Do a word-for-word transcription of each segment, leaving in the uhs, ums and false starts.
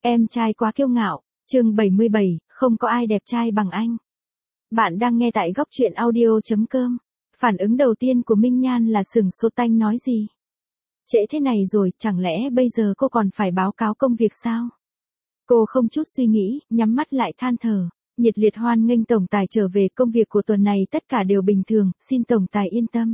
Em trai quá kiêu ngạo, chương bảy mươi bảy, không có ai đẹp trai bằng anh. Bạn đang nghe tại góc truyện audio.com. Phản ứng đầu tiên của Minh Nhan là sửng sốt, tanh nói gì? Trễ thế này rồi, chẳng lẽ bây giờ cô còn phải báo cáo công việc sao? Cô không chút suy nghĩ, nhắm mắt lại than thở. Nhiệt liệt hoan nghênh tổng tài trở về, công việc của tuần này tất cả đều bình thường, xin tổng tài yên tâm.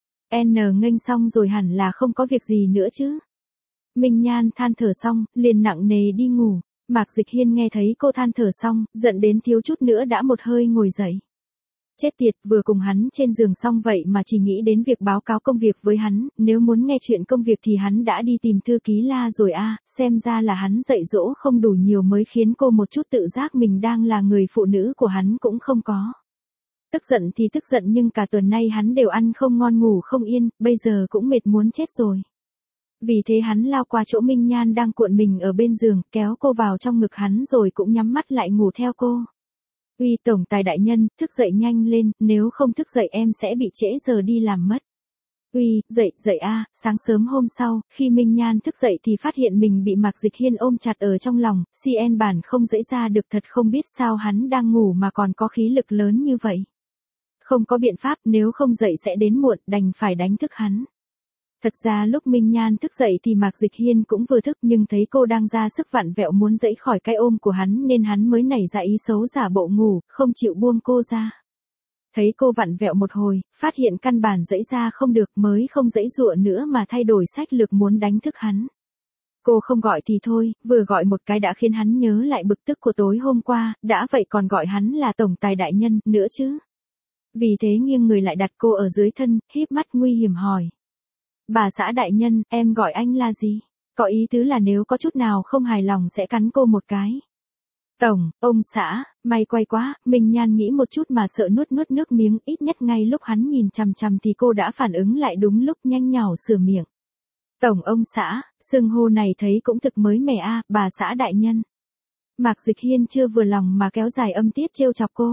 N nghênh xong rồi hẳn là không có việc gì nữa chứ. Minh Nhan than thở xong, liền nặng nề đi ngủ. Mạc Dịch Hiên nghe thấy cô than thở xong, giận đến thiếu chút nữa đã một hơi ngồi dậy. Chết tiệt, vừa cùng hắn trên giường xong vậy mà chỉ nghĩ đến việc báo cáo công việc với hắn, nếu muốn nghe chuyện công việc thì hắn đã đi tìm thư ký La rồi a, à, xem ra là hắn dạy dỗ không đủ nhiều mới khiến cô một chút tự giác mình đang là người phụ nữ của hắn cũng không có. Tức giận thì tức giận nhưng cả tuần nay hắn đều ăn không ngon ngủ không yên, bây giờ cũng mệt muốn chết rồi. Vì thế hắn lao qua chỗ Minh Nhan đang cuộn mình ở bên giường, kéo cô vào trong ngực hắn rồi cũng nhắm mắt lại ngủ theo cô. Uy tổng tài đại nhân, thức dậy nhanh lên, nếu không thức dậy em sẽ bị trễ giờ đi làm mất. Uy, dậy, dậy a, à, sáng sớm hôm sau, khi Minh Nhan thức dậy thì phát hiện mình bị Mạc Dịch Hiên ôm chặt ở trong lòng, xê en bản không dẫy ra được, thật không biết sao hắn đang ngủ mà còn có khí lực lớn như vậy. Không có biện pháp, nếu không dậy sẽ đến muộn, đành phải đánh thức hắn. Thật ra lúc Minh Nhan thức dậy thì Mạc Dịch Hiên cũng vừa thức nhưng thấy cô đang ra sức vặn vẹo muốn dẫy khỏi cái ôm của hắn nên hắn mới nảy ra ý xấu giả bộ ngủ, không chịu buông cô ra. Thấy cô vặn vẹo một hồi, phát hiện căn bản dẫy ra không được mới không dẫy dụa nữa mà thay đổi sách lược muốn đánh thức hắn. Cô không gọi thì thôi, vừa gọi một cái đã khiến hắn nhớ lại bực tức của tối hôm qua, đã vậy còn gọi hắn là tổng tài đại nhân nữa chứ. Vì thế nghiêng người lại đặt cô ở dưới thân, híp mắt nguy hiểm hỏi. Bà xã đại nhân, em gọi anh là gì? Có ý tứ là nếu có chút nào không hài lòng sẽ cắn cô một cái. Tổng, ông xã, may quay quá, Minh Nhan nghĩ một chút mà sợ nuốt nuốt nước miếng, ít nhất ngay lúc hắn nhìn chằm chằm thì cô đã phản ứng lại đúng lúc, nhanh nhảu sửa miệng. Tổng ông xã, xưng hô này thấy cũng thực mới mẻ a, à, bà xã đại nhân. Mạc Dịch Hiên chưa vừa lòng mà kéo dài âm tiết trêu chọc cô.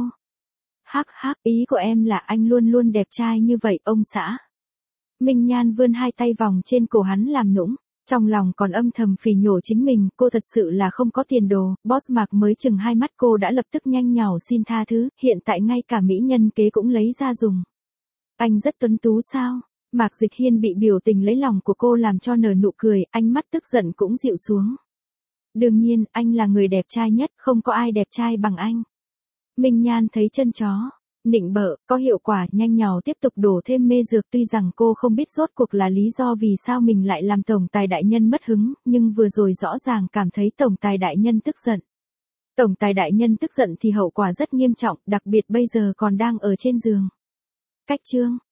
Hắc hắc, ý của em là anh luôn luôn đẹp trai như vậy, ông xã. Minh Nhan vươn hai tay vòng trên cổ hắn làm nũng, trong lòng còn âm thầm phỉ nhổ chính mình, cô thật sự là không có tiền đồ, boss Mạc mới chừng hai mắt cô đã lập tức nhanh nhảu xin tha thứ, hiện tại ngay cả mỹ nhân kế cũng lấy ra dùng. Anh rất tuấn tú sao? Mạc Dịch Hiên bị biểu tình lấy lòng của cô làm cho nở nụ cười, ánh mắt tức giận cũng dịu xuống. Đương nhiên, anh là người đẹp trai nhất, không có ai đẹp trai bằng anh. Minh Nhan thấy chân chó nịnh bợ, có hiệu quả, nhanh nhào tiếp tục đổ thêm mê dược, tuy rằng cô không biết rốt cuộc là lý do vì sao mình lại làm tổng tài đại nhân mất hứng, nhưng vừa rồi rõ ràng cảm thấy tổng tài đại nhân tức giận. Tổng tài đại nhân tức giận thì hậu quả rất nghiêm trọng, đặc biệt bây giờ còn đang ở trên giường. Cách chương